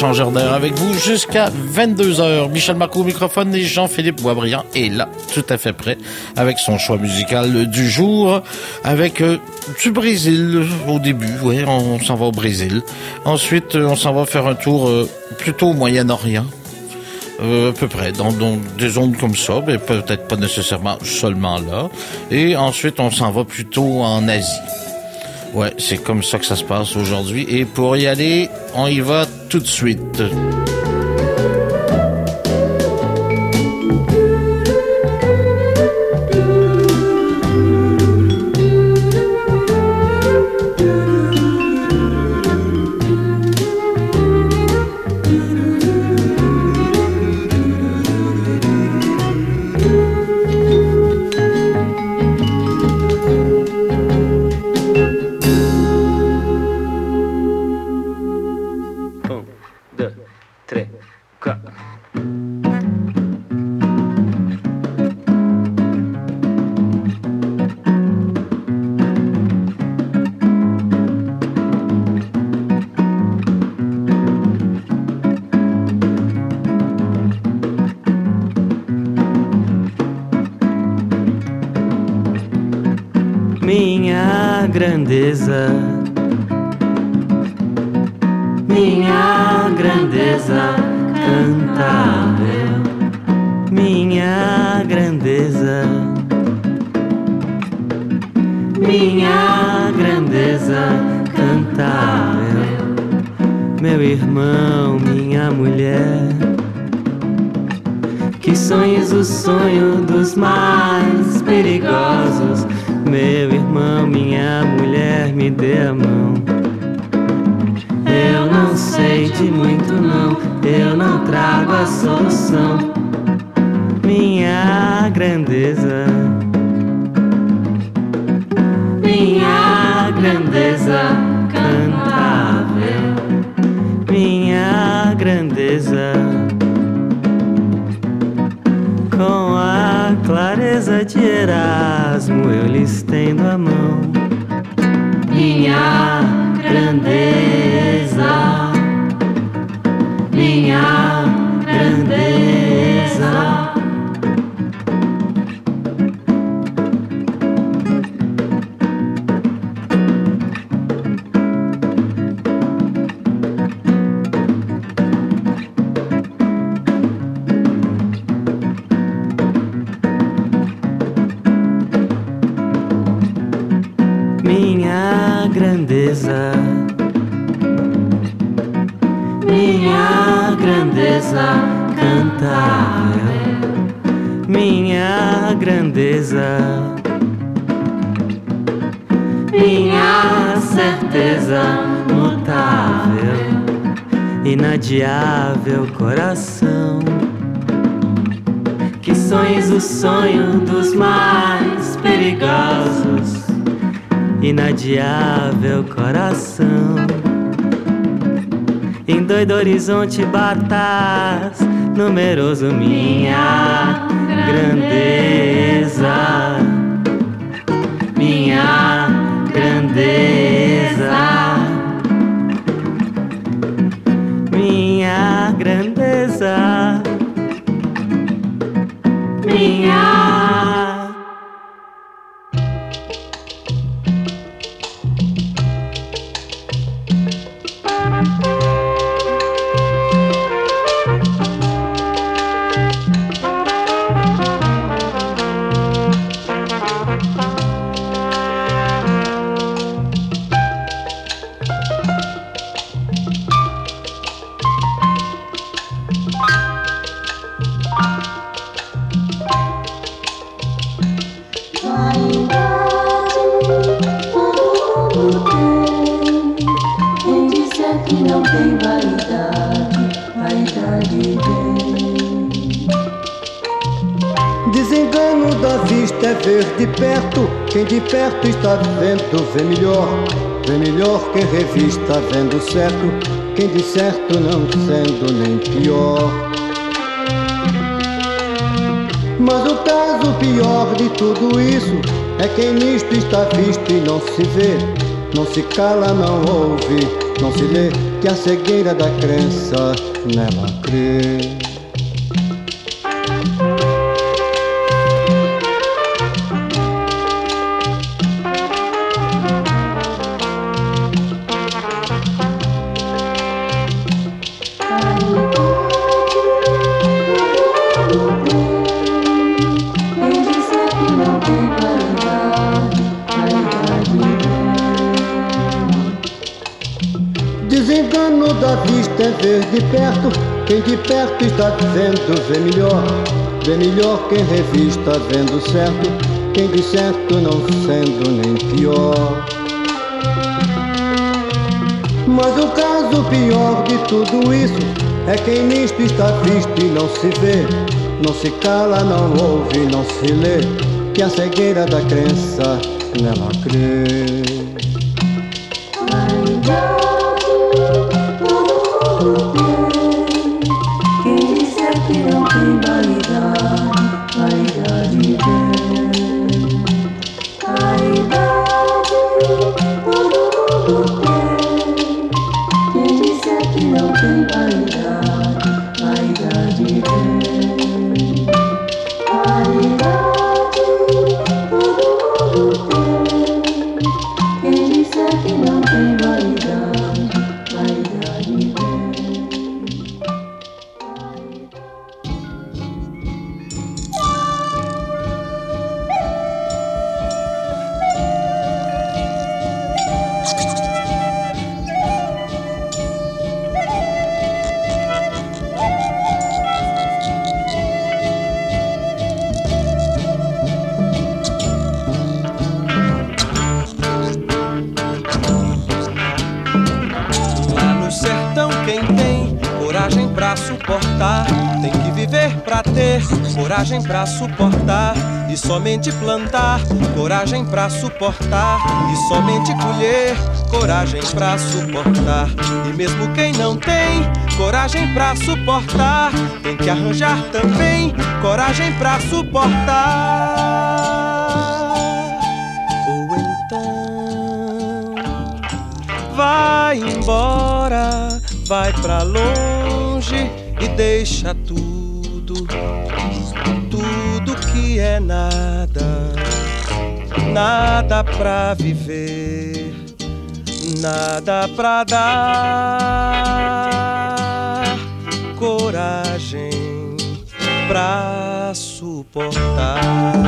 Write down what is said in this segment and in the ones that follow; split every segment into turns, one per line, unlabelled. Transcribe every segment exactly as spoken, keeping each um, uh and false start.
changeur d'air avec vous jusqu'à vingt-deux heures. Michel Marcoux au microphone et Jean-Philippe Boisbriand est là, tout à fait prêt, avec son choix musical du jour, avec euh, du Brésil au début, ouais, on s'en va au Brésil. Ensuite, on s'en va faire un tour euh, plutôt au Moyen-Orient. Euh, à peu près, dans, dans des zones comme ça, mais peut-être pas nécessairement seulement là. Et ensuite, on s'en va plutôt en Asie. Ouais, c'est comme ça que ça se passe aujourd'hui. Et pour y aller, on y va tout de suite.
Minha grandeza, minha grandeza cantável, minha grandeza, minha grandeza cantável, meu irmão, minha mulher, que sonhes o sonho dos mais perigosos. Meu irmão, minha mulher, me dê a mão. Eu não sei de muito não, eu não trago a solução. Minha grandeza, minha grandeza cantável, minha grandeza, com a clareza de Erasmo eu lhe estendo a mão. Minha grandeza, minha grandeza, minha grandeza, minha grandeza cantável, minha grandeza, minha certeza mutável, inadiável coração, que sonhes o sonho dos mais perigosos. Inadiável coração, em doido horizonte batas, numeroso minha grandeza, minha grandeza, minha grandeza, minha
Desengano da vista é ver de perto. Quem de perto está vendo vê melhor. Vê melhor que revista vendo certo. Quem de certo não sendo nem pior. Mas o caso pior de tudo isso é quem nisto está visto e não se vê. não se cala, não ouve, não se lê, que a cegueira da crença nela crê. Desengano da vista é ver de perto, quem de perto está vendo vê melhor. Vê melhor quem revista vendo certo, quem de certo não sendo nem pior. Mas o caso pior de tudo isso é quem nisto está visto e não se vê, não se cala, não ouve, não se lê, que a cegueira da crença nela crê.
Quem disser que não tem validade, validade vem. Caridade, todo mundo tem. Quem disser que não tem validade, validade vem. Caridade, todo mundo tem. Quem disser que não tem validade, validade vem.
Suportar, tem que viver pra ter coragem pra suportar e somente plantar, coragem pra suportar e somente colher, coragem pra suportar. E mesmo quem não tem coragem pra suportar, tem que arranjar também coragem pra suportar. Ou então vai embora, vai pra longe e deixa tudo, tudo que é nada, nada pra viver, nada pra dar, coragem pra suportar.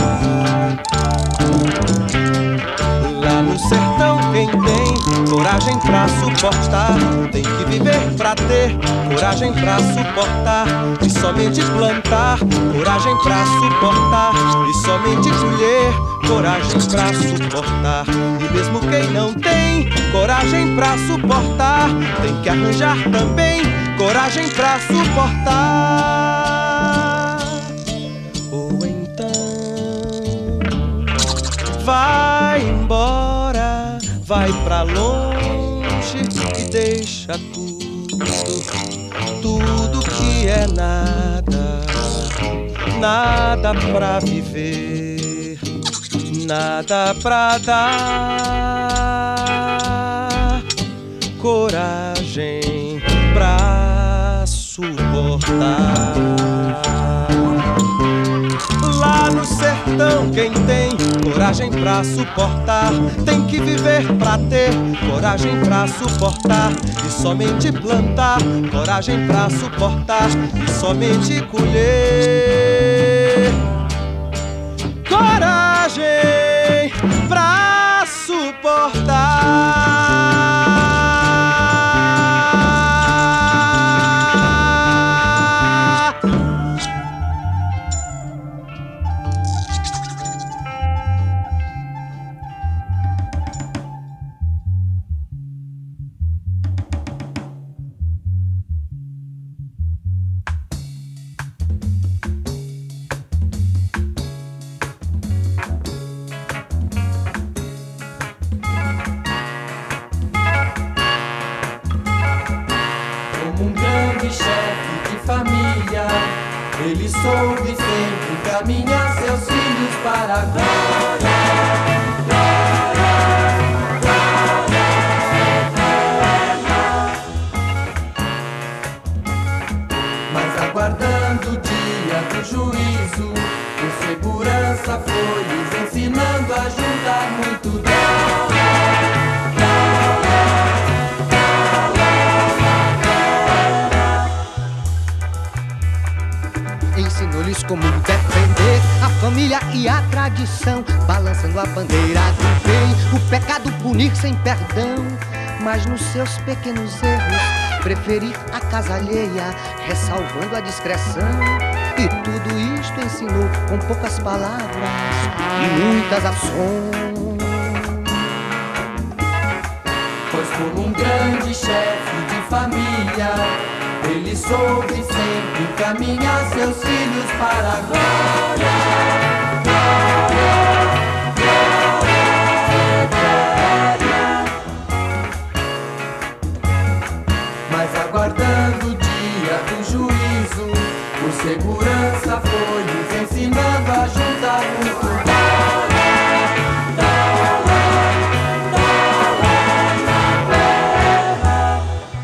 Lá no sertão quem tem coragem pra suportar, tem que viver pra ter coragem pra suportar e somente plantar, coragem pra suportar e somente colher, coragem pra suportar. E mesmo quem não tem coragem pra suportar, tem que arranjar também coragem pra suportar. Ou então vai embora, vai pra longe e deixa tudo, tudo que é nada, nada pra viver, nada pra dar, coragem pra suportar. Lá no sertão quem tem coragem pra suportar, tem que viver pra ter coragem pra suportar e somente plantar, coragem pra suportar e somente colher, coragem pra suportar.
Ele soube sempre encaminhar seus filhos para a glória, glória, glória. segurança foi lhes ensinando a juntar muito dólar.
Ensinou-lhes como defender a família e a tradição, balançando a bandeira do bem, o pecado punir sem perdão. Mas nos seus pequenos erros, preferir a casa alheia, ressalvando a discreção. E tudo isto ensinou com poucas palavras e muitas ações.
Pois como um grande chefe de família, ele soube sempre encaminhar seus filhos para a glória, glória, glória eterna. Mas aguardando o dia do juízo, o segurança foi lhes ensinando a juntar muito dólar, dólar, dólar na terra.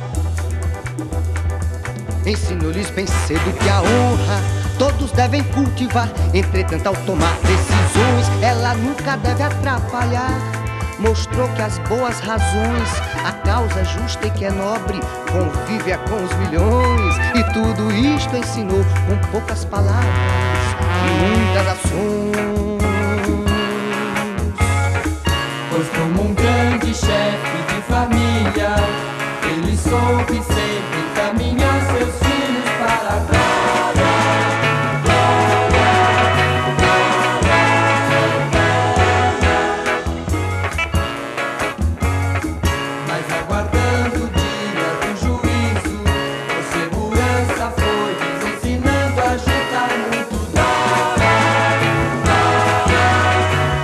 Ensinou-lhes bem cedo que a honra todos devem cultivar. Entretanto, ao tomar decisões, ela nunca deve atrapalhar. Mostrou que as boas razões, a causa justa e que é nobre, convive é com os milhões. E tudo isto ensinou com poucas palavras e muitas ações.
Pois como um grande chefe de família, ele soube sempre encaminhar seus filhos para a glória, glória, glória eterna. Mas aguardando o dia do juízo, o segurança foi lhes ensinando a juntar muito dólar, glória,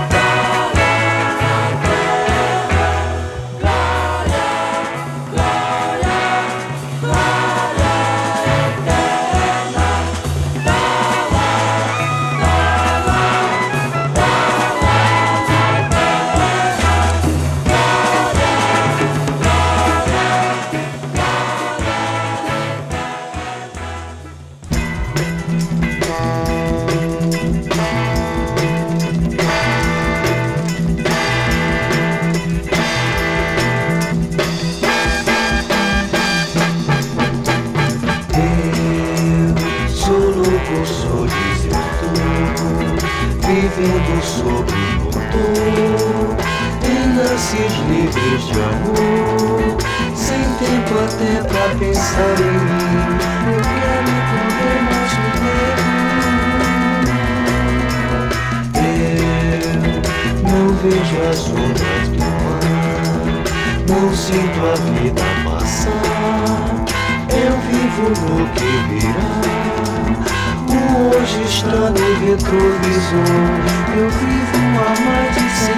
vivendo sob o motor, em lances livres de amor, sem tempo até pra pensar em mim. Eu quero entender mais o tempo. Eu não vejo as ondas do mar, não sinto a vida passar. Eu vivo no que virá, o hoje está no retrovisor. Eu vivo a mais de cem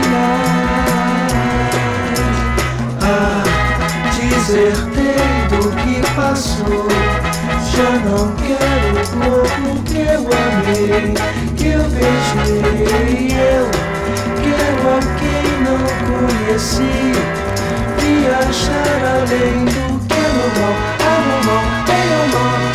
milhas. Ah, desertei do que passou. Já não quero o corpo que eu amei, que eu beijei. Eu quero a quem não conheci, viajar além do que é normal. É normal, é normal.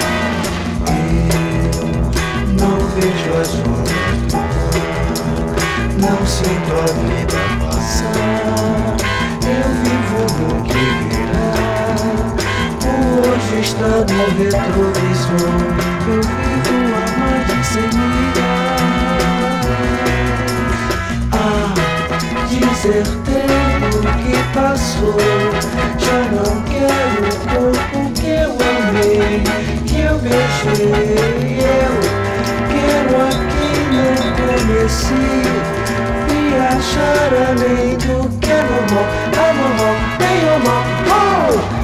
Não vejo as ondas do mar, não sinto a vida passar. Eu vivo no que virá, o hoje está no retrovisor. Eu vivo a mais de cem milhas. Ah, desertei do que passou. Já não quero o corpo que eu amei, que eu beijei. Eu quero a quem não conheci, viajar além do que é normal. É normal, é normal. Oh!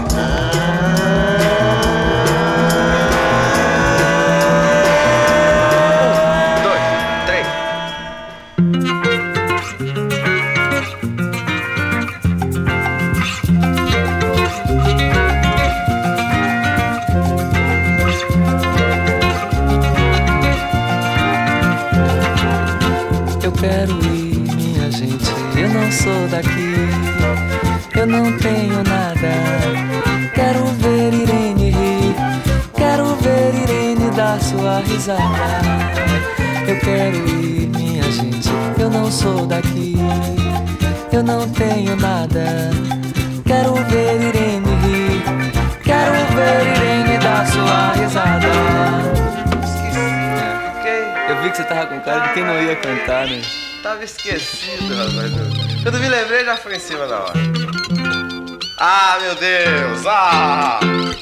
Quero ir, minha gente, eu não sou daqui, eu não tenho nada. Quero ver Irene rir, quero ver Irene dar sua risada. Eu quero ir, minha minha gente, eu não sou daqui. Eu não tenho nada. Quero ver Irene rir. Quero ver Irene dar sua risada.
Esqueci, né? Fiquei.
Eu vi que você tava com cara de quem não ia cantar, né?
Tava esquecido, rapaz. Quando me lembrei, já foi em cima da hora. Ah, meu Deus! Ah!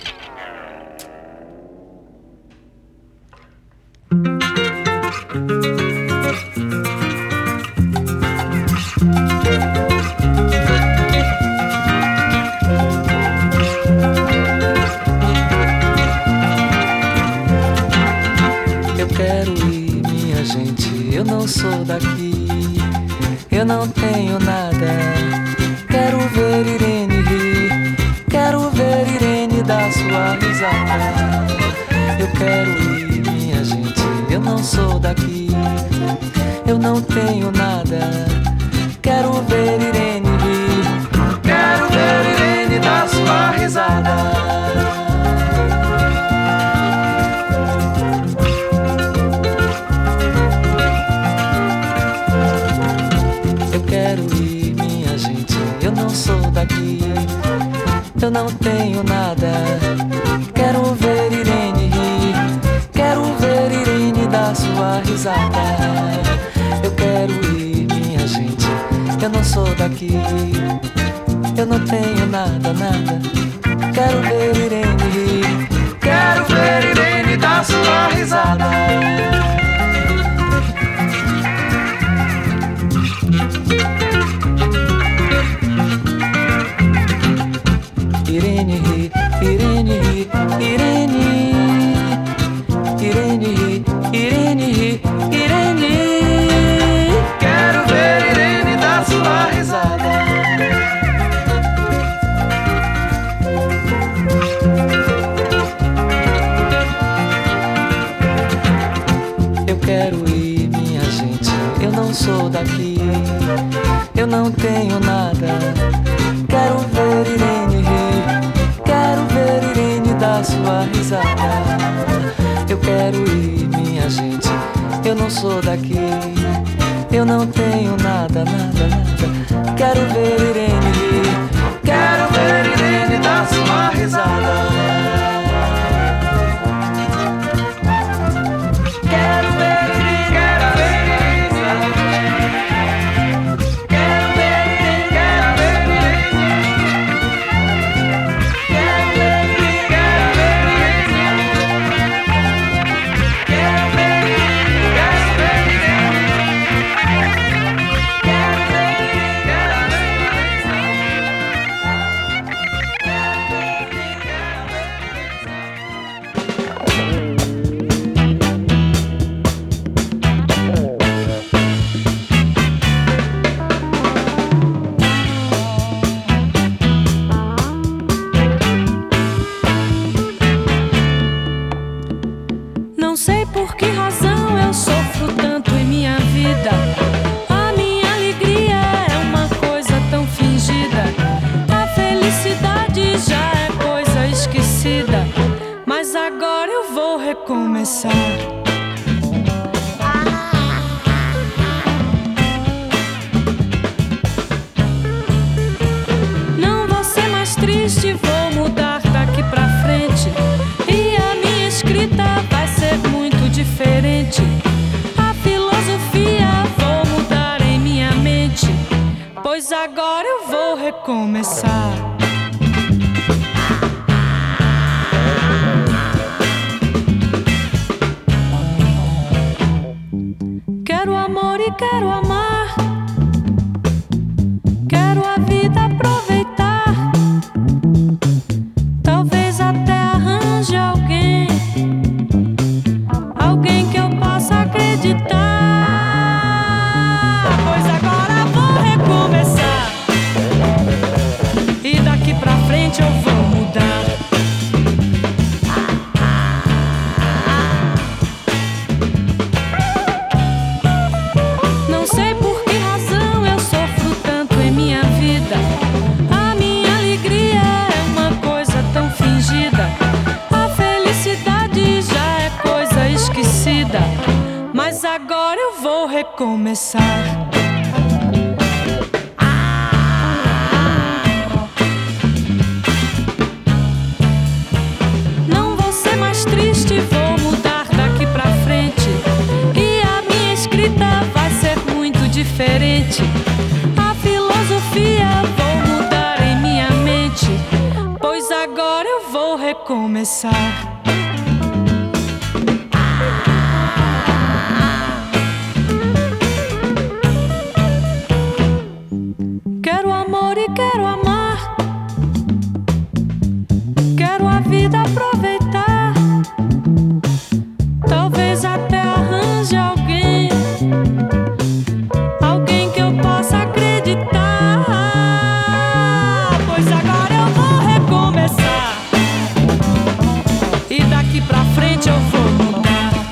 Eu quero ir, minha gente, eu não sou daqui. Eu não tenho nada. Quero ver Irene rir. Quero ver Irene dar sua risada. Eu quero ir, minha gente, eu não sou daqui. Eu não tenho nada. Quero ver Irene rir. Quero ver Irene dar sua risada. Eu não tenho nada. Quero ver Irene rir. Quero ver Irene dar sua risada. Eu quero ir, minha gente, eu não sou daqui. Eu não tenho nada, nada. Quero ver Irene rir. Quero ver Irene dar sua risada. Irene ri, Irene ri, Irene, Irene ri, Irene ri, Irene. Quero ver Irene dar sua risada. Eu quero ir, minha gente, eu não sou daqui. Eu não tenho nada. Quero ver Irene rir. Quero ver Irene dar sua risada. Eu quero ir, minha gente, eu não sou daqui. Eu não tenho nada, nada, nada. Quero ver Irene rir. Quero ver Irene dar sua risada. Quero ver Irene, quero ver Irene. Quero ver Irene, quero ver
Não sei por que razão eu sofro tanto em minha vida. A minha alegria é uma coisa tão fingida. A felicidade já é coisa esquecida. Mas agora eu vou recomeçar. Não vou ser mais triste, vou mudar daqui pra frente. E a minha escrita vai ser muito diferente. A filosofia vou mudar em minha mente, pois agora eu vou recomeçar. Quero amor e quero amar. Quero a vida aproveitar. Talvez até arranje alguém, alguém que eu possa acreditar. Pois agora vou recomeçar. E daqui pra frente eu vou mudar. Não sei por que razão eu sofro tanto em minha vida. vou recomeçar. Não vou ser mais triste, vou mudar daqui pra frente. E a minha escrita vai ser muito diferente. A filosofia vou mudar em minha mente, pois agora eu vou recomeçar. Quero amor e quero amar. Quero a vida aproveitar. Talvez até arranje alguém, alguém que eu possa acreditar. Pois agora eu vou recomeçar. E daqui pra frente eu vou mudar.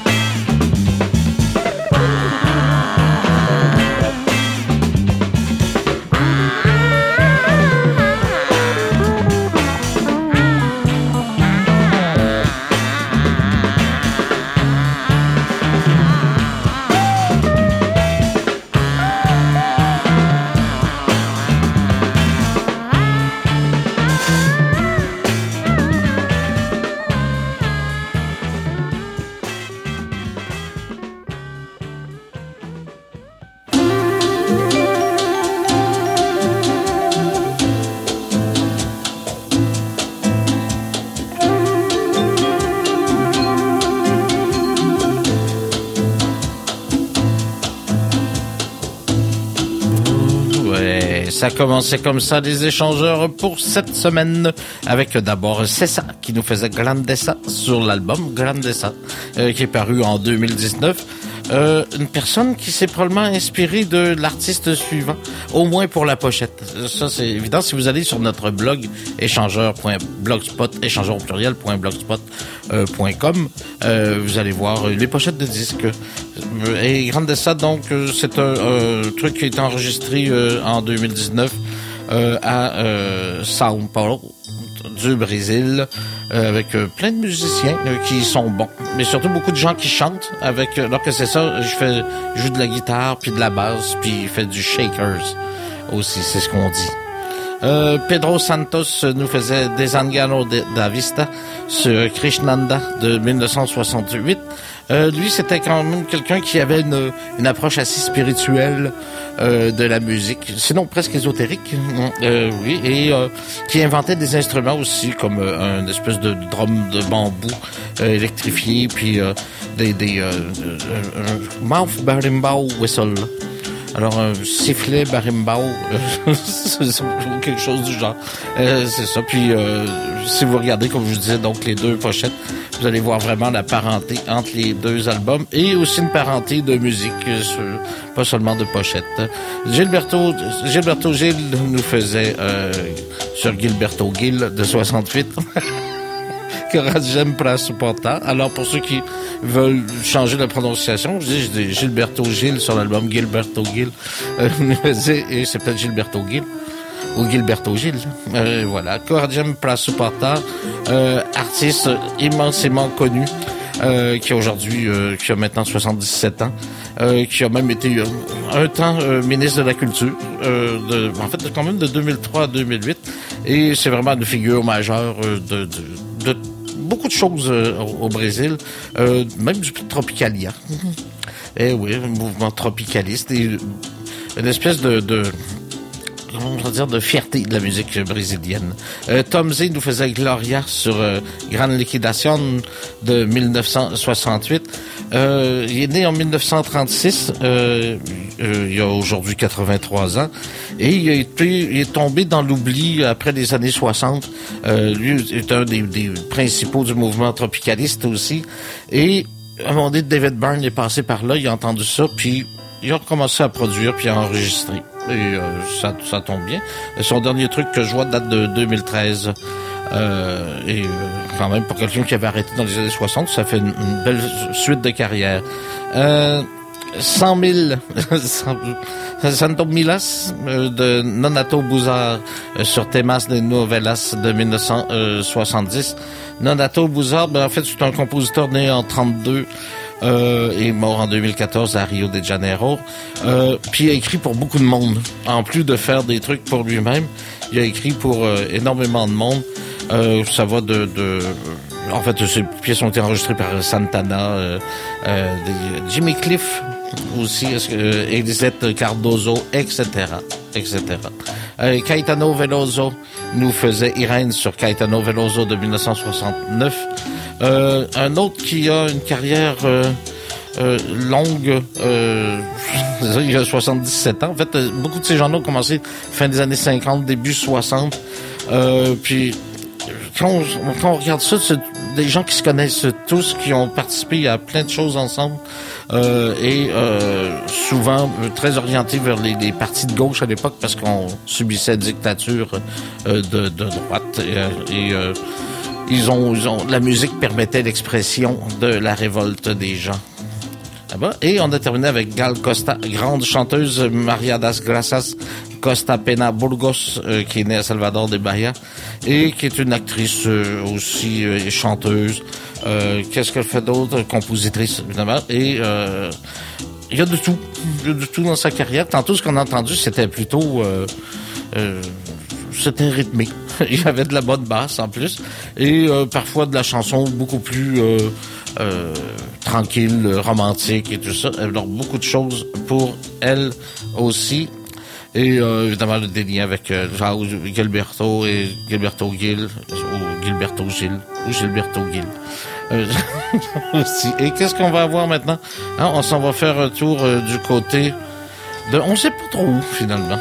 Ça a commencé comme ça, les échangeurs pour cette semaine, avec d'abord Cessa qui nous faisait Grandeza sur l'album Grandeza, euh, qui est paru en deux mille dix-neuf. Euh, une personne qui s'est probablement inspirée de l'artiste suivant, au moins pour la pochette. Ça, c'est évident. Si vous allez sur notre blog échangeur.blogspot, échangeur au pluriel, .blogspot, euh, .com, euh, vous allez voir les pochettes de disques. Et Grandeza, donc, c'est un euh, truc qui a été enregistré euh, en deux mille dix-neuf euh, à euh, São Paulo, du Brésil, euh, avec euh, plein de musiciens euh, qui sont bons, mais surtout beaucoup de gens qui chantent. Avec, euh, alors que c'est ça, je fais, je joue de la guitare puis de la basse puis il fait du shakers aussi, c'est ce qu'on dit. Euh, Pedro Santos nous faisait Desengano da Vista sur Krishnanda de dix-neuf cent soixante-huit. Euh, lui, c'était quand même quelqu'un qui avait une, une approche assez spirituelle euh, de la musique, sinon presque ésotérique, euh, oui, et euh, qui inventait des instruments aussi, comme euh, un espèce de drum de bambou euh, électrifié, puis euh, des, des euh, un mouth berimbau whistle. Alors, un sifflet berimbau, euh, c'est quelque chose du genre. Euh, c'est ça. Puis, euh, si vous regardez, comme je vous disais, donc les deux pochettes, vous allez voir vraiment la parenté entre les deux albums et aussi une parenté de musique, euh, sur, pas seulement de pochettes. Gilberto, Gilberto Gil nous faisait euh, sur Gilberto Gil de soixante-huit. Coragem pra supportar. Alors, pour ceux qui veulent changer la prononciation, je dis, je dis Gilberto Gil sur l'album Gilberto Gil. Euh, et c'est peut-être Gilberto Gil. Ou Gilberto Gil. Euh, voilà. Coragem pra supportar. Euh, artiste immensément connu. Euh, qui a aujourd'hui, euh, qui a maintenant soixante-dix-sept ans, euh, qui a même été euh, un temps euh, ministre de la Culture, euh, de, en fait, quand même de deux mille trois à deux mille huit, et c'est vraiment une figure majeure euh, de, de, de beaucoup de choses euh, au, au Brésil, euh, même du Tropicalia. Eh oui, un mouvement tropicaliste, et une espèce de... de comment on va dire, de fierté de la musique brésilienne. Euh, Tom Z nous faisait Gloria sur euh, Grande Liquidation de dix-neuf cent soixante-huit. Euh, il est né en dix-neuf cent trente-six, euh, euh, il a aujourd'hui quatre-vingt-trois ans, et il, a été, il est tombé dans l'oubli après les années soixante. Euh, lui est un des, des principaux du mouvement tropicaliste aussi, et à un moment donné, David Byrne est passé par là, il a entendu ça, puis il a recommencé à produire puis à enregistrer. Et euh, ça, ça tombe bien. Et son dernier truc que je vois date de deux mille treize. Euh, et euh, quand même, pour quelqu'un qui avait arrêté dans les années soixante, ça fait une, une belle suite de carrière. Euh, cent mille, Santo Milas euh, de Nonato Bouzard euh, sur Temas de Novelas de dix-neuf cent soixante-dix. Nonato Bouzard, ben, en fait, c'est un compositeur né en trente-deux. euh, est mort en deux mille quatorze à Rio de Janeiro. Euh, puis il a écrit pour beaucoup de monde. En plus de faire des trucs pour lui-même, il a écrit pour euh, énormément de monde. Euh, ça va de, de... En fait, ces pièces ont été enregistrées par Santana, euh, euh, Jimmy Cliff aussi, euh, Elisette Cardozo, et cetera, et cetera. Euh, Caetano Veloso nous faisait Irène sur Caetano Veloso de dix-neuf cent soixante-neuf. Euh, un autre qui a une carrière euh, euh, longue, euh, il a soixante-dix-sept ans. En fait, beaucoup de ces gens-là ont commencé fin des années cinquante, début soixante. Euh, puis quand on, quand on regarde ça, c'est des gens qui se connaissent tous, qui ont participé à plein de choses ensemble, euh, et euh, souvent euh, très orientés vers les, les partis de gauche à l'époque parce qu'on subissait dictature euh, de, de droite. Et, et euh, ils ont, ils ont, la musique permettait l'expression de la révolte des gens. Là-bas. Et on a terminé avec Gal Costa, grande chanteuse Maria das Graças Costa Pena Burgos, euh, qui est née à Salvador de Bahia, et qui est une actrice euh, aussi euh, et chanteuse. Euh, qu'est-ce qu'elle fait d'autre? Compositrice, évidemment. Et euh, il y a de tout. Il y a de tout dans sa carrière. Tantôt, ce qu'on a entendu, c'était plutôt... Euh, euh, c'était rythmé. Il y avait de la bonne basse, en plus. Et euh, parfois de la chanson beaucoup plus... Euh, Euh, tranquille, romantique et tout ça. Alors, beaucoup de choses pour elle aussi. Et euh, évidemment, des liens avec euh, genre, Gilberto et Gilberto Gil, ou Gilberto Gil, ou Gilberto Gil. Euh, aussi. Et qu'est-ce qu'on va avoir maintenant? Hein, on s'en va faire un tour euh, du côté de... On sait pas trop où, finalement.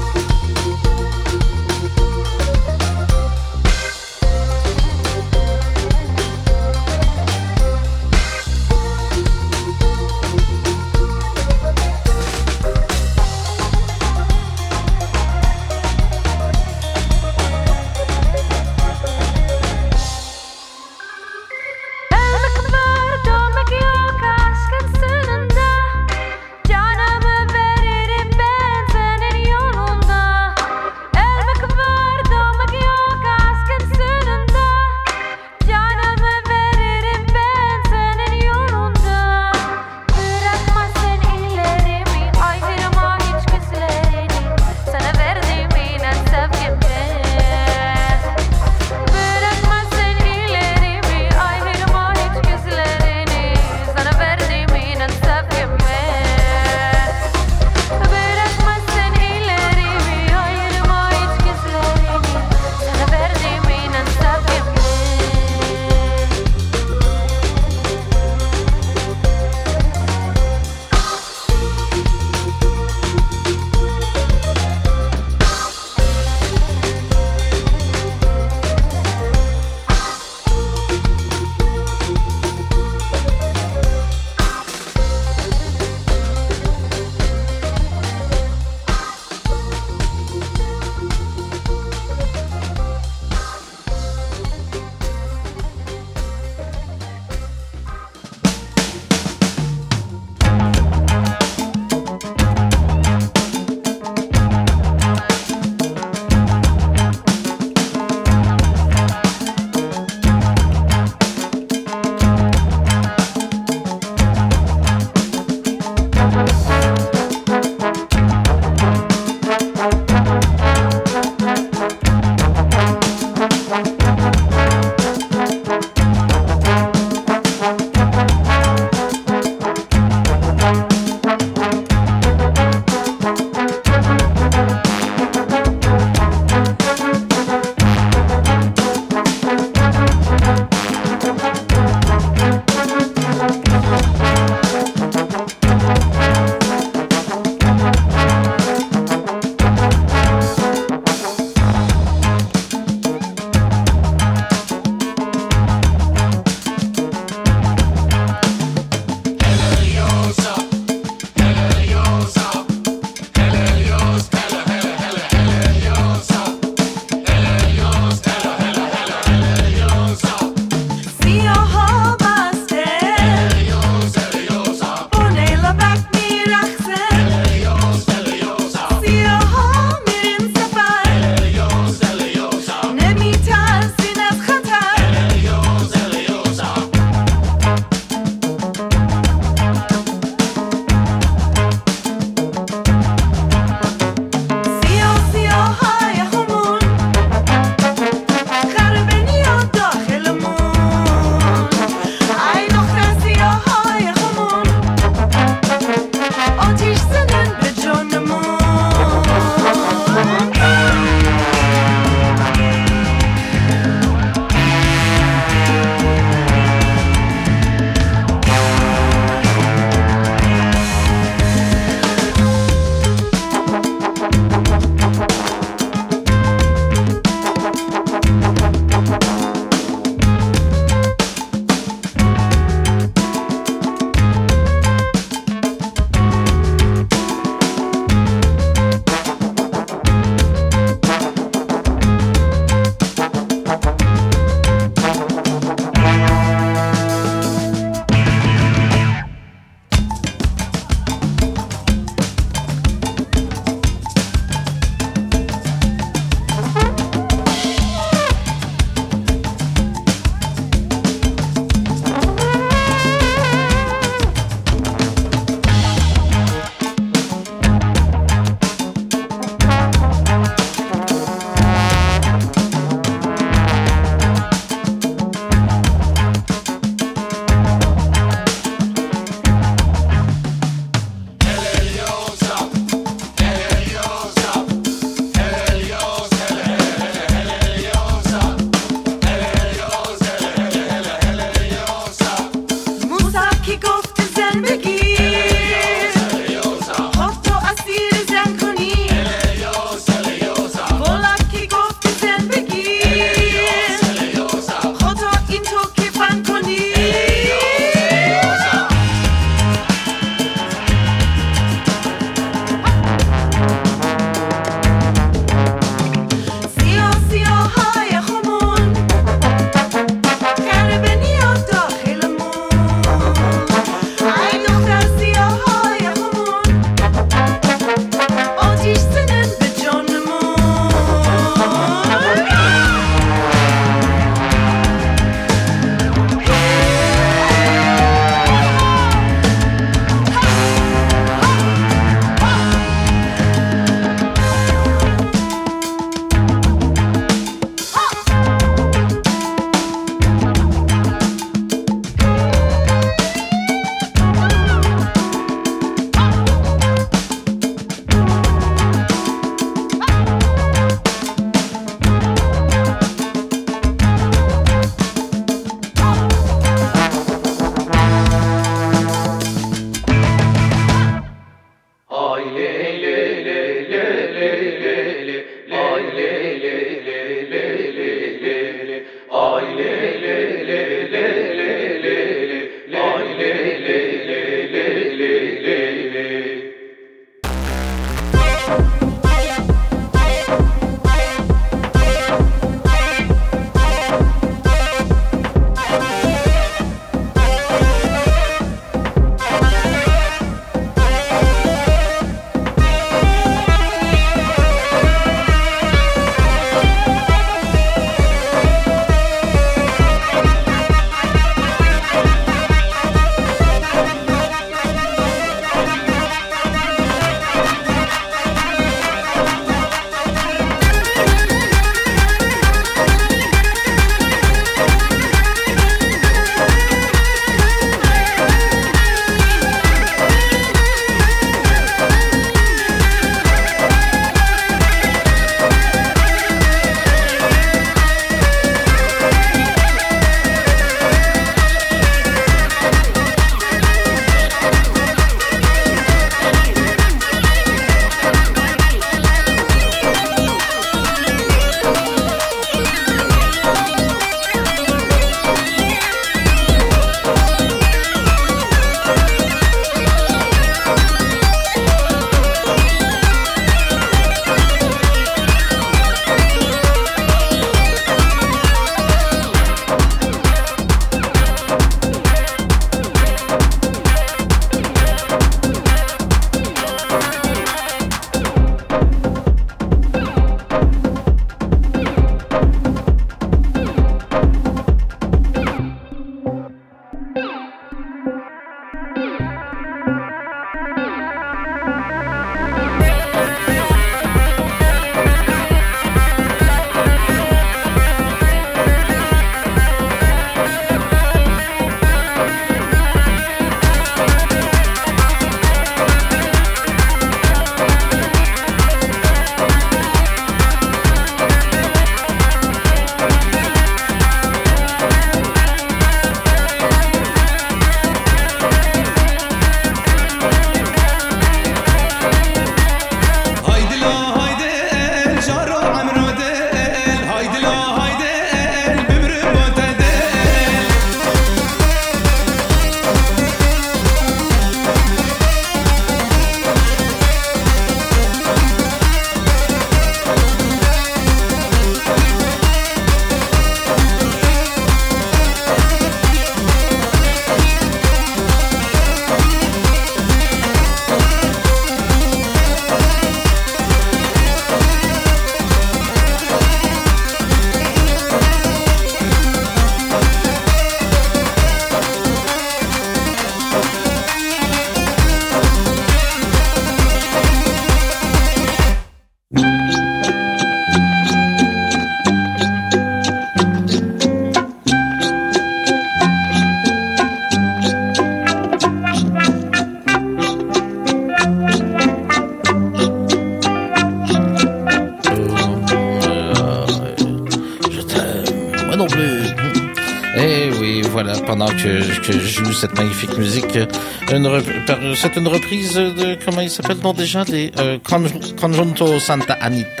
pendant que, que je joue cette magnifique musique. Une rep- c'est une reprise de, comment il s'appelle donc déjà, des euh, Conjunto Santa Anita.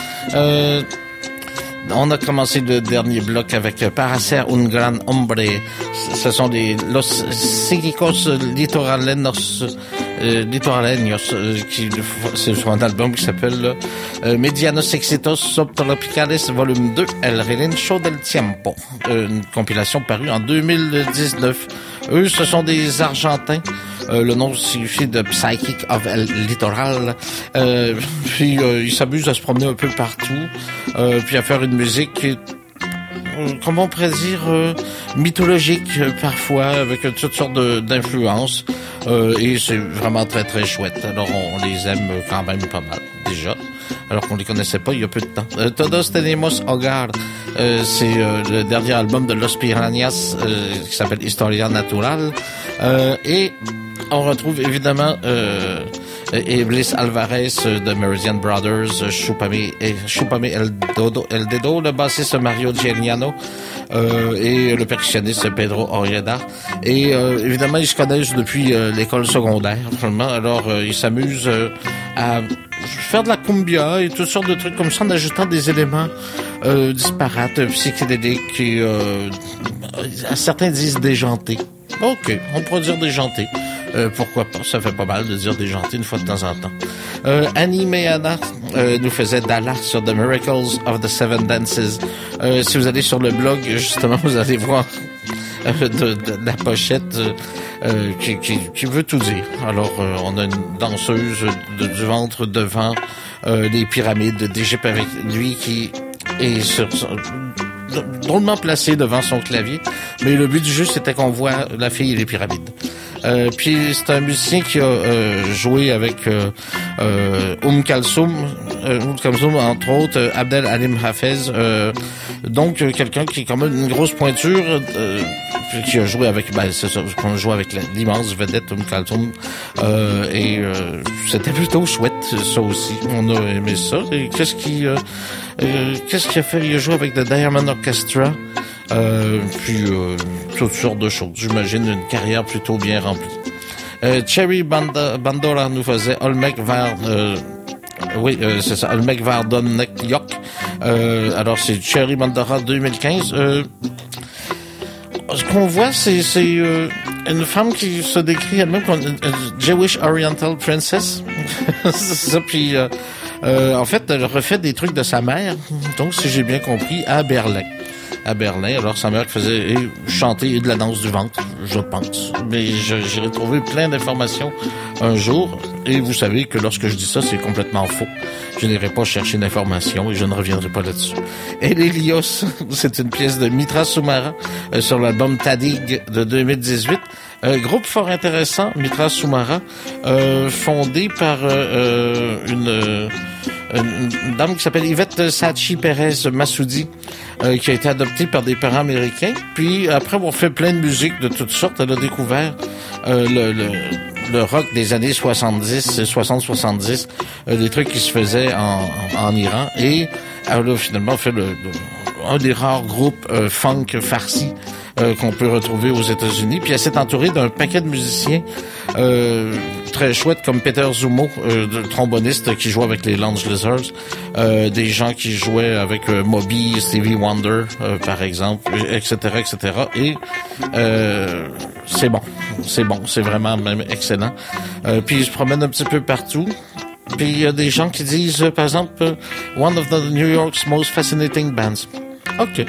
Euh, on a commencé le dernier bloc avec Para Ser un Gran Hombre. Ce sont les Los Psíquicos Litoraleños, euh, Litoraleños, euh, qui, c'est sur un album qui s'appelle euh, Medianos Éxitos Subtropicales Volume deux, El Relincho del Tiempo, euh, une compilation parue en deux mille dix-neuf. Eux, ce sont des Argentins. Euh, le nom signifie de Psychic of El Litoral. Euh, puis euh, ils s'amusent à se promener un peu partout, euh, puis à faire une musique qui est, euh, comment on pourrait dire, euh, mythologique euh, parfois, avec euh, toutes sortes de, d'influences. Euh, et c'est vraiment très très chouette. Alors on, on les aime quand même pas mal déjà, alors qu'on les connaissait pas il y a peu de temps. Euh, Todos Tenemos Hogar, euh, c'est euh, le dernier album de Los Piranhas, euh, qui s'appelle Historia Natural. Euh, et on retrouve évidemment euh, et Bliss Alvarez de Meridian Brothers, Chupame, et Chupame El Dodo, El Dedo, le bassiste Mario Giuliano euh, et le percussionniste Pedro Orieda. Et euh, évidemment, ils se connaissent depuis euh, l'école secondaire, vraiment. Alors, euh, ils s'amusent euh, à faire de la cumbia et toutes sortes de trucs comme ça en ajoutant des éléments euh, disparates, psychédéliques et euh, certains disent déjantés. Ok, on pourrait dire déjanté. Euh, pourquoi pas, ça fait pas mal de dire déjanté une fois de temps en temps. Euh, Annie Meana euh, nous faisait Dala sur The Miracles of the Seven Dances. Euh, si vous allez sur le blog, justement, vous allez voir euh, de, de, de la pochette euh, qui, qui, qui veut tout dire. Alors, euh, on a une danseuse de, du ventre devant euh, les pyramides d'Égypte avec lui qui est sur... drôlement placé devant son clavier, mais le but du jeu c'était qu'on voit la fille et les pyramides. Euh, puis c'est un musicien qui a euh, joué avec euh, euh, Oum Kalsoum, euh, Oum Kalsoum entre autres, euh, Abdel Halim Hafez, euh, donc euh, quelqu'un qui est quand même une grosse pointure, euh, qui a joué avec, ben c'est ça, qu'on joue avec l'immense vedette Oum Kalsoum, euh, et euh, c'était plutôt chouette ça aussi, on a aimé ça. Et qu'est-ce qui euh, euh, qu'est-ce qu'il a fait? Il a joué avec The Diamond Orchestra. Euh, puis euh, toutes sortes de choses. J'imagine une carrière plutôt bien remplie. Euh, Cherry Banda, Bandora nous faisait Olmec Var... Euh, oui, euh, c'est ça, Olmec Vardon Nek Yok. Euh, alors, c'est Cherry Bandora deux mille quinze. Euh, ce qu'on voit, c'est, c'est euh, une femme qui se décrit elle-même comme une, une Jewish Oriental Princess. C'est ça, puis... Euh, euh, en fait, elle refait des trucs de sa mère, donc, si j'ai bien compris, à Berlin. À Berlin. Alors, sa mère faisait chanter de la danse du ventre, je pense. Mais je, j'ai retrouvé plein d'informations un jour. Et vous savez que lorsque je dis ça, c'est complètement faux. Je n'irai pas chercher d'informations et je ne reviendrai pas là-dessus. El Elios, c'est une pièce de Mitra Soumara euh, sur l'album Tadig de deux mille dix-huit. Euh, groupe fort intéressant, Mitra Soumara, euh, fondé par euh, une... Euh, Une, une dame qui s'appelle Yvette Sachi Perez Massoudi, euh, qui a été adoptée par des parents américains. Puis, après avoir fait plein de musique de toutes sortes, elle a découvert euh, le, le, le rock des années soixante-dix, soixante soixante-dix, euh, des trucs qui se faisaient en, en Iran. Et elle a finalement fait le, le, un des rares groupes euh, funk farsi euh, qu'on peut retrouver aux États-Unis. Puis elle s'est entourée d'un paquet de musiciens euh, très chouettes comme Peter Zumo, euh, le tromboniste qui jouait avec les Lounge Lizards, euh, des gens qui jouaient avec euh, Moby, Stevie Wonder, euh, par exemple, et cetera, et cetera. Et euh, c'est bon, c'est bon, c'est vraiment même excellent. Euh, puis ils se promènent un petit peu partout. Puis il y a des gens qui disent, euh, par exemple, euh, one of the New York's most fascinating bands. OK.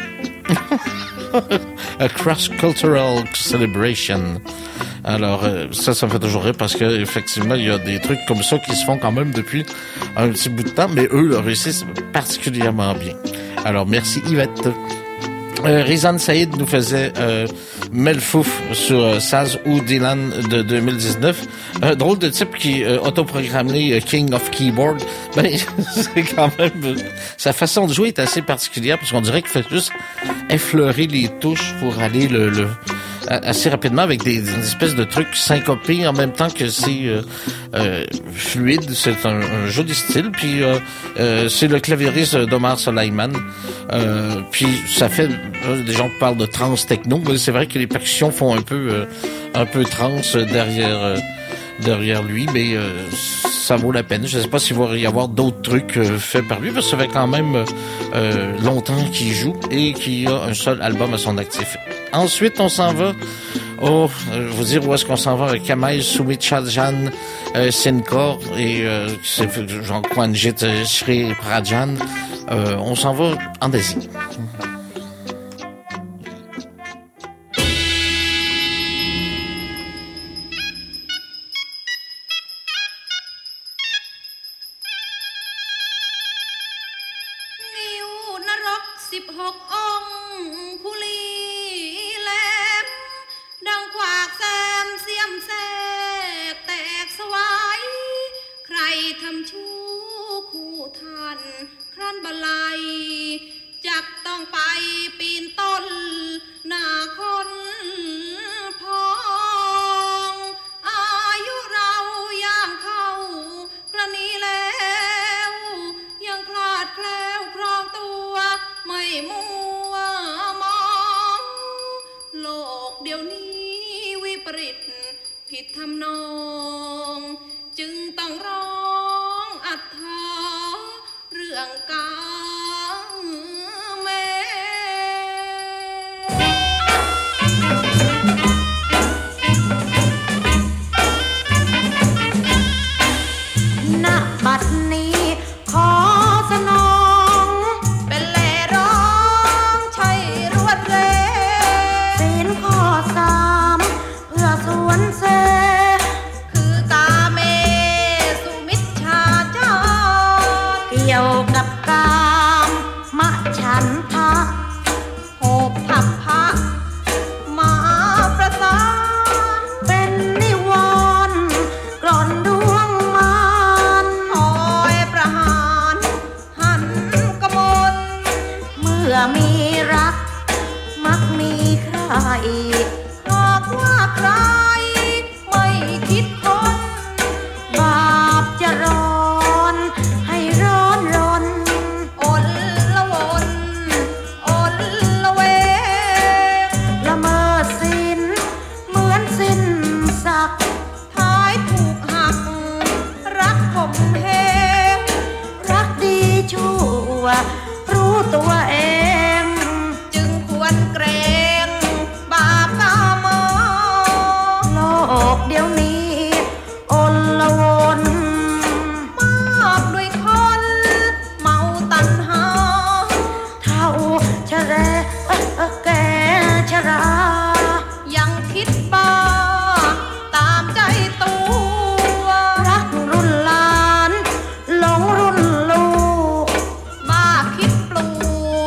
A cross-cultural celebration. Alors, euh, ça, ça me fait toujours rire parce que effectivement, il y a des trucs comme ça qui se font quand même depuis un petit bout de temps, mais eux le réussissent particulièrement bien. Alors, merci Yvette. Euh, Rizan Saïd nous faisait euh, Melfouf sur euh, Saz ou Dylan de deux mille dix-neuf. Un euh, drôle de type qui euh, autoprogrammé euh, King of Keyboard. Ben, c'est quand même... Euh, sa façon de jouer est assez particulière parce qu'on dirait qu'il fait juste effleurer les touches pour aller le... le assez rapidement avec des, des espèces de trucs syncopés en même temps que c'est euh, euh, fluide. C'est un, un joli style. Puis euh, euh, c'est le claviériste d'Omar Soleiman. Euh, puis ça fait euh, des gens parlent de trans techno, mais c'est vrai que les percussions font un peu euh, un peu trans derrière euh, derrière lui, mais euh, ça vaut la peine. Je ne sais pas s'il va y avoir d'autres trucs euh, faits par lui, parce que ça fait quand même euh, longtemps qu'il joue et qu'il a un seul album à son actif. Ensuite, on s'en va au, euh, vous dire où est-ce qu'on s'en va avec Kamai Sumichajan euh, Sinkor et euh, c'est Jean-Kwanjit Shri Prajan. Euh, on s'en va en Asie.
มัวมองโลกเดี๋ยวนี้วิปริตผิดทำนองจึงต้องร้องอัตถาเรื่องกาเม
ณบัดนี้ขอสนองเป็นแลร้องใช่รวดเร็วศีลข้อสามเพื่อสวนเสคือกาเมสุมิจฉาจารเกี่ยวกับกามมะฉันทะโหบทับพะมาประสานเป็นนิวรณ์กร่อนดวงมารคอยประหารหันกมลเมื่อมีรักมักมีใครหากว่าใครไม่คิดคนบาปจะร้อนให้ร้อนรนอดละวนอดละเวละเมอสินเหมือนสิ้นศักดิ์ท้ายถูกหักรักข่มเหงรักดีชั่วรู้ตัวเองจึงควรเกรงบาปกามโลกเดี๋ยวนี้อลละวนมากด้วยคนเมาตัณหาเท่าชะแรเอ่อเอ่อแก่ชรายังคิดบ้าตามใจตัวรักรุ่นหลานหลงรุ่นลูกบ้าคิดปลูก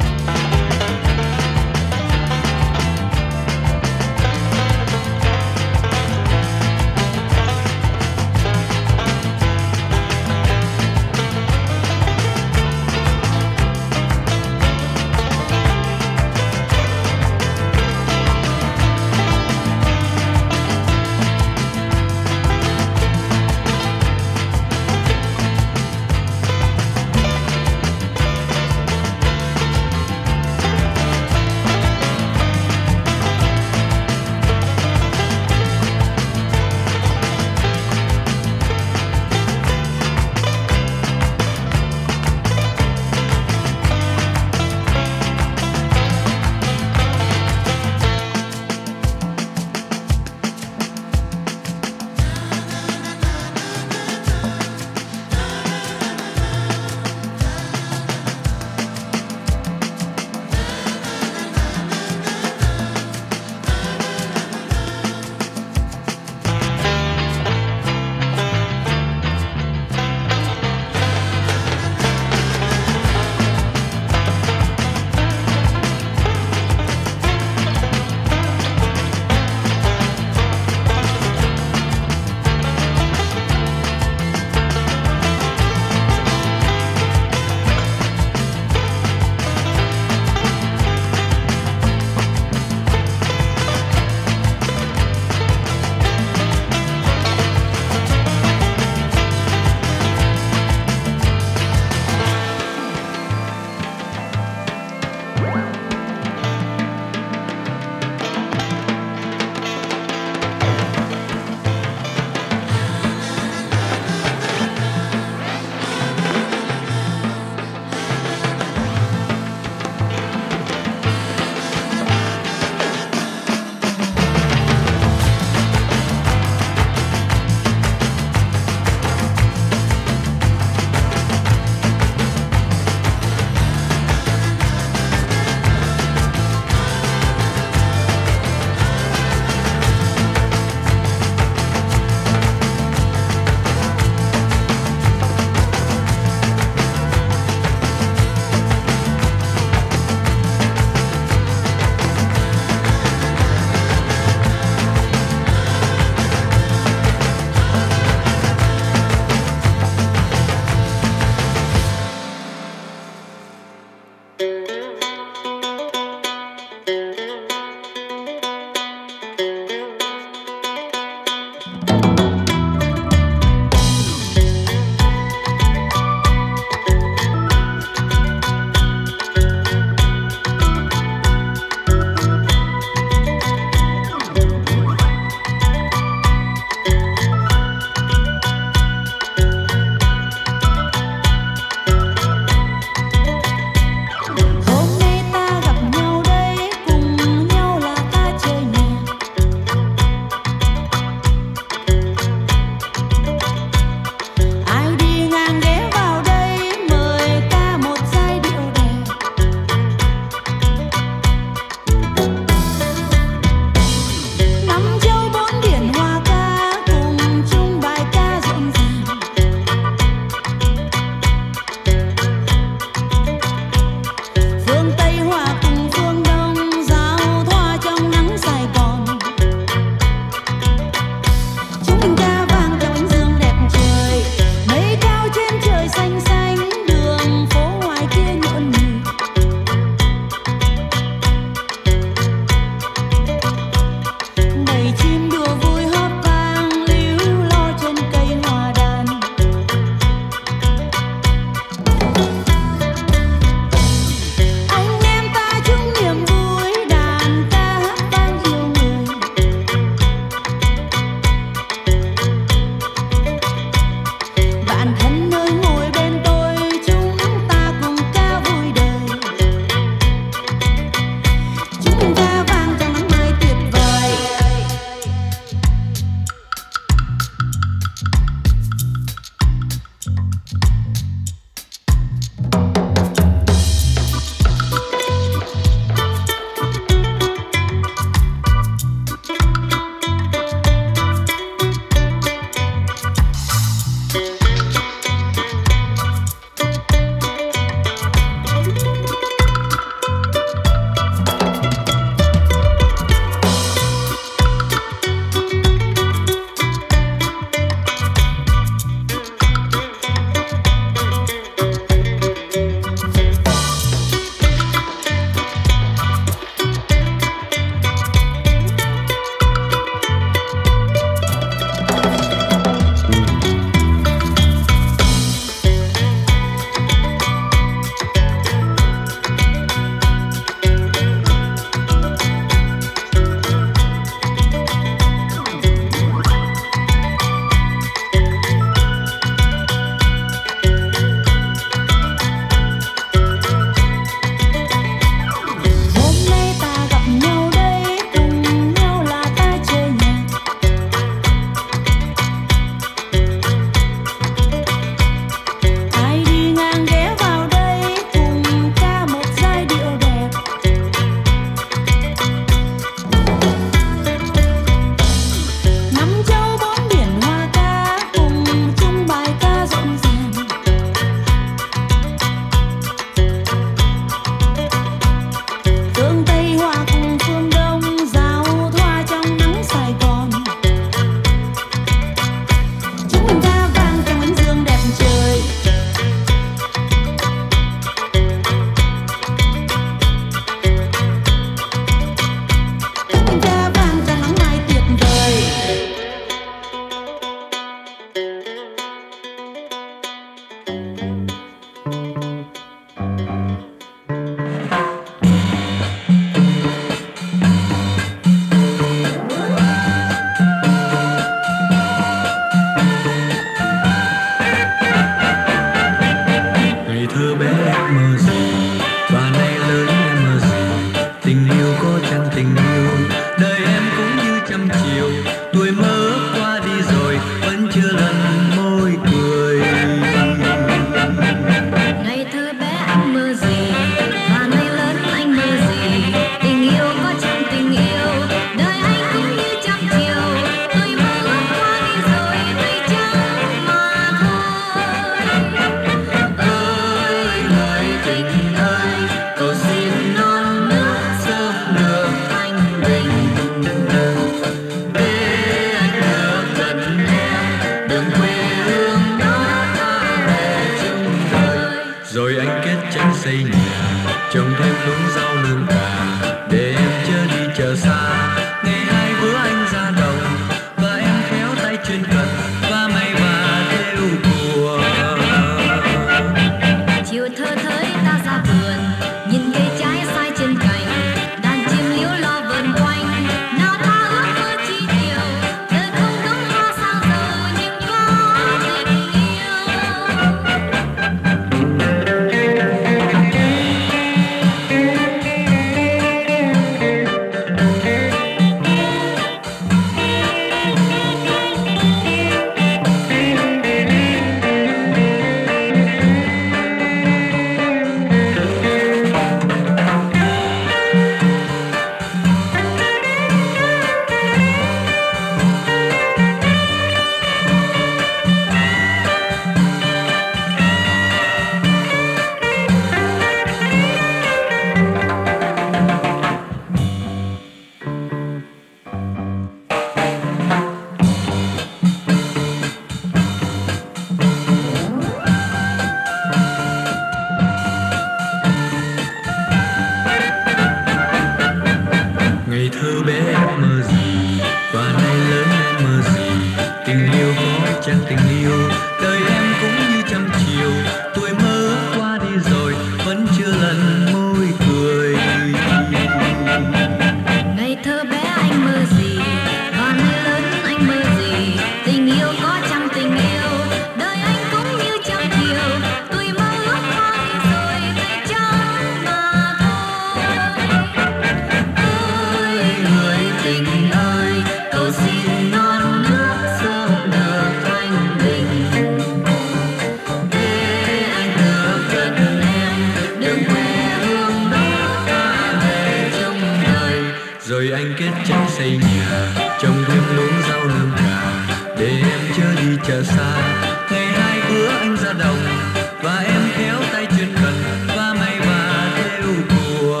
rồi anh kết trái xây nhà, trồng thêm luống rau nương cà, để em chớ đi chợ xa. Ngày hai bữa anh ra đồng và em khéo tay chuyên cần và may và theo cùa.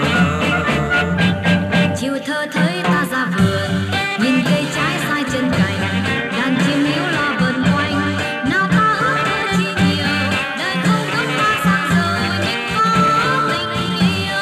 Chiều thơ thấy ta ra vườn, nhìn cây trái sai chân cành, đàn chim líu lo vần quanh. Nào ta hát thơ chi nhiều, đời không gấp ta sang rồi nhưng có tình yêu.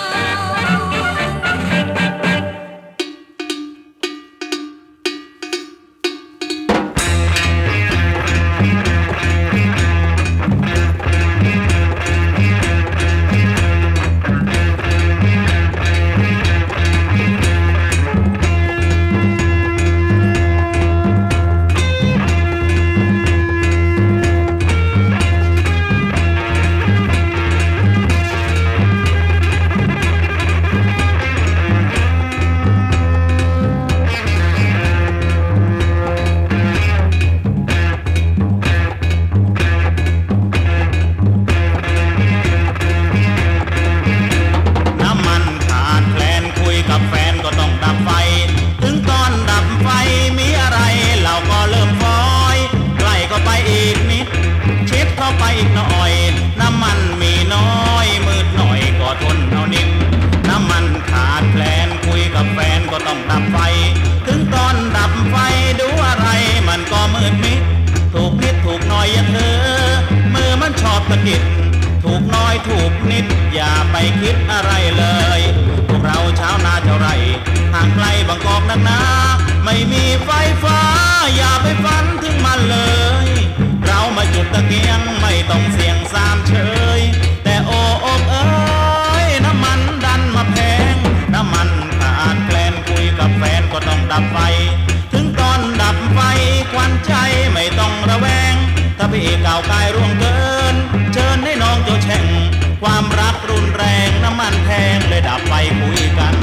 ถูกน้อยถูกนิดอย่าไปคิดอะไรเลยพวกเราชาวนาชาวไร่ห่างไกลบางกอกนักหนาไม่มีไฟฟ้าอย่าไปฝันถึงมันเลยเรามาจุดตะเกียงไม่ต้องเสี่ยงสามเฉยแต่โอ้อกเอ้ยน้ำมันดันมาแพงน้ำมันขาดแคลนคุยกับแฟนก็ต้องดับไฟถึงตอนดับไฟควันใจไม่ต้องระแวงถ้าพี่เก่าวกายร่วงเกินเชิญให้น้องโจแช่งความรักรุนแรงน้ำมันแพงเลยดับไฟคุยกัน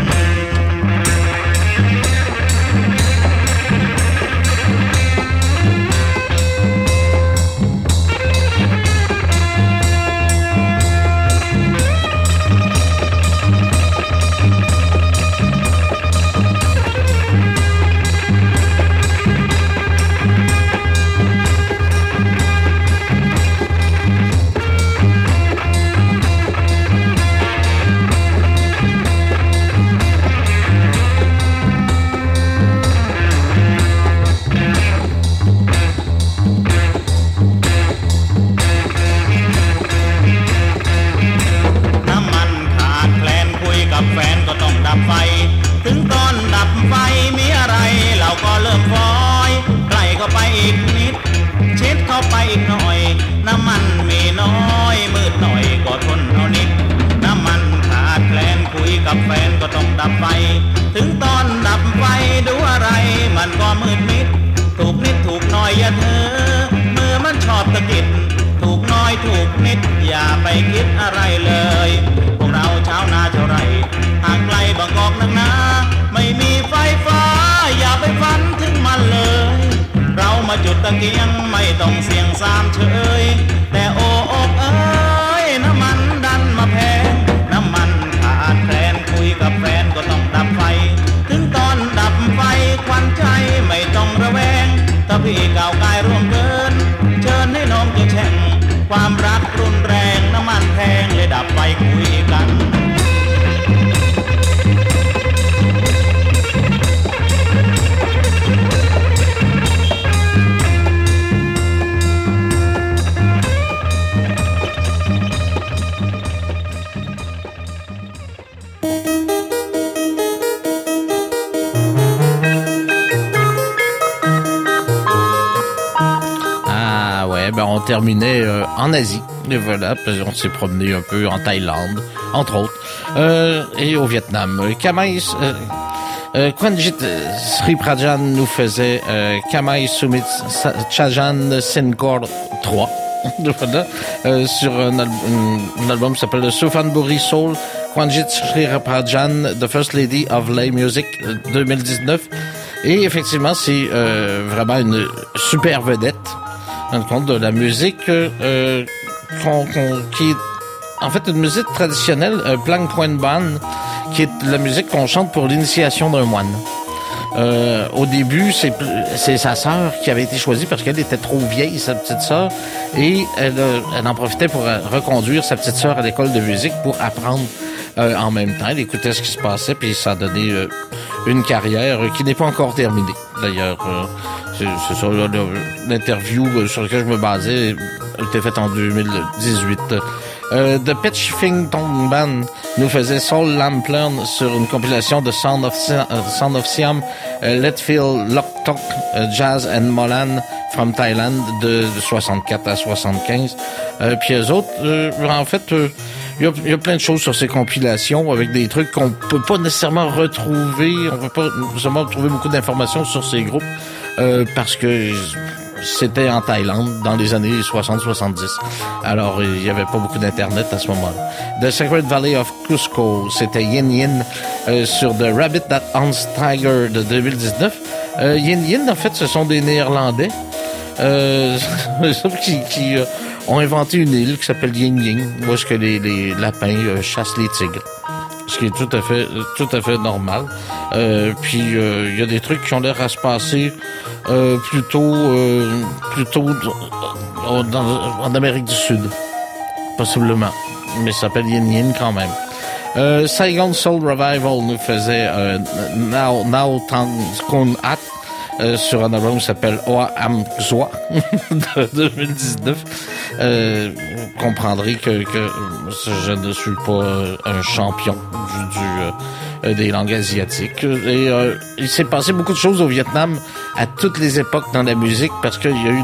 แฟนก็ต้องดับไฟถึงตอนดับไฟมีอะไรเราก็เริ่มฟอยใกล้เข้าไปอีกนิดชิดเข้าไปอีกหน่อยน้ำมันมีน้อยมืดหน่อยก็ทนเอานิดน้ำมันขาดแคลนคุยกับแฟนก็ต้องดับไฟถึงตอนดับไฟดูอะไรมันก็มืดมิดถูกนิดถูกหน่อยอย่าเธอมือมันชอบตะกิดถูกน้อยถูกนิดอย่าไปคิดอะไรเลยพวกเราชาวนาชาวไร่ห่างไกลบางกอกนักหนาไม่มีไฟฟ้าอย่าไปฝันถึงมันเลยเรามาจุดตะเกียงไม่ต้องเสี่ยงสามเฉยแต่โอ้อกเอ้ยน้ำมันดันมาแพงน้ำมันขาดแคลนคุยกับแฟนก็ต้องดับไฟถึงตอนดับไฟควันใจไม่ต้องระแวงถ้าพี่ก่าวกายร่วงเกินเชิญให้น้องโจแช่งความรักรุนแรงน้ำมันแพงเลยดับไฟคุยกัน
Ben, on terminait euh, en Asie, et voilà, on s'est promené un peu en Thaïlande, entre autres, euh, et au Vietnam. Kamai, euh, euh, Kwanjit Sri Prajan nous faisait euh, Kamai Sumit Chajan Sinkor trois, voilà, euh, sur un, al- un album qui s'appelle Suphanburi Soul, Kwanjit Sri Prajan, The First Lady of Lay Music, deux mille dix-neuf, et effectivement, c'est euh, vraiment une super vedette. Compte de la musique euh, qu'on, qu'on, qui est en fait une musique traditionnelle, euh, Plang Kwen Ban, qui est la musique qu'on chante pour l'initiation d'un moine. Euh, au début, c'est, c'est sa sœur qui avait été choisie parce qu'elle était trop vieille, sa petite sœur, et elle, elle en profitait pour reconduire sa petite sœur à l'école de musique pour apprendre euh, en même temps. Elle écoutait ce qui se passait, puis ça a donné euh, une carrière qui n'est pas encore terminée. D'ailleurs, euh, c'est, c'est ça, là, l'interview sur laquelle je me basais a été faite en deux mille dix-huit. Euh, The Pitchfington Band nous faisait Soul Lamplern sur une compilation de Sound of, uh, Sound of Siam, uh, Letfield Loktok, uh, Jazz and Molan from Thailand de, de soixante-quatre à soixante-quinze. Euh, puis eux autres, euh, en fait, il euh, y, a, y a plein de choses sur ces compilations avec des trucs qu'on peut pas nécessairement retrouver. On peut pas nécessairement trouver beaucoup d'informations sur ces groupes euh, parce que c'était en Thaïlande dans les années soixante soixante-dix. Alors, il n'y avait pas beaucoup d'Internet à ce moment-là. The Sacred Valley of Cusco, c'était Yin Yin euh, sur The Rabbit That Hunts Tiger de deux mille dix-neuf. Euh, Yin Yin, en fait, ce sont des Néerlandais euh, qui, qui euh, ont inventé une île qui s'appelle Yin Yin, où est-ce que les, les lapins euh, chassent les tigres. Ce qui est tout à fait, tout à fait normal. Euh, puis il euh, y a des trucs qui ont l'air à se passer euh, plutôt, euh, plutôt dans, dans, en Amérique du Sud, possiblement. Mais ça s'appelle Yin Yin quand même. Euh, Saigon Soul Revival nous faisait euh, Now Now Tang Kun At euh, sur un album qui s'appelle Oa Am Zwa de deux mille dix-neuf. Euh, vous comprendrez que, que je ne suis pas euh, un champion du, du euh, des langues asiatiques. Et euh, il s'est passé beaucoup de choses au Vietnam à toutes les époques dans la musique parce qu'il y a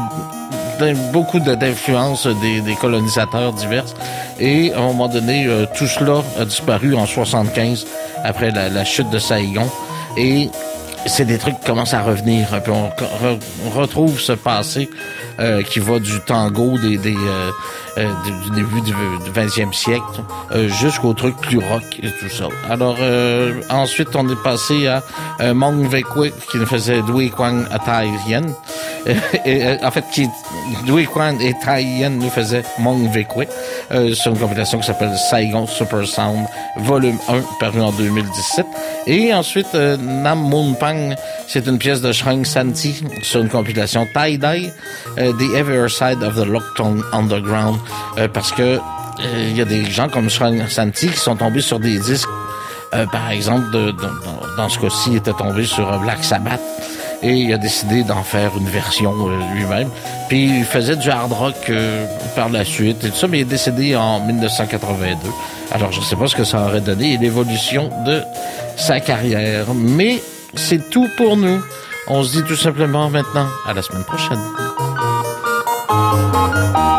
eu beaucoup d'influences des, des colonisateurs divers. Et à un moment donné, euh, tout cela a disparu en soixante-quinze après la, la chute de Saigon. Et c'est des trucs qui commencent à revenir. Puis on, re, on retrouve ce passé euh, qui va du tango des, des, euh, euh, du début du vingtième siècle euh, jusqu'aux trucs plus rock et tout ça. Alors euh, ensuite, on est passé à euh, Mong Vekwe qui nous faisait Dui Quang à Thai Yen. Et, euh, en fait, qui Dui Quang et Thai Yen nous faisaient Mong Vekwe euh, sur une compilation qui s'appelle Saigon Super Sound Volume un, paru en deux mille dix-sept. Et ensuite, euh, Nam Mun Pang, c'est une pièce de Shrang Santi sur une compilation Tie Dye, euh, The Ever Side of the Loktong Underground, euh, parce que il euh, y a des gens comme Shrang Santi qui sont tombés sur des disques, euh, par exemple, de, de, de, dans ce cas-ci, il était tombé sur Black Sabbath. Et il a décidé d'en faire une version euh, lui-même. Puis il faisait du hard rock euh, par la suite et tout ça, mais il est décédé en dix-neuf cent quatre-vingt-deux. Alors je ne sais pas ce que ça aurait donné et l'évolution de sa carrière. Mais c'est tout pour nous. On se dit tout simplement maintenant à la semaine prochaine.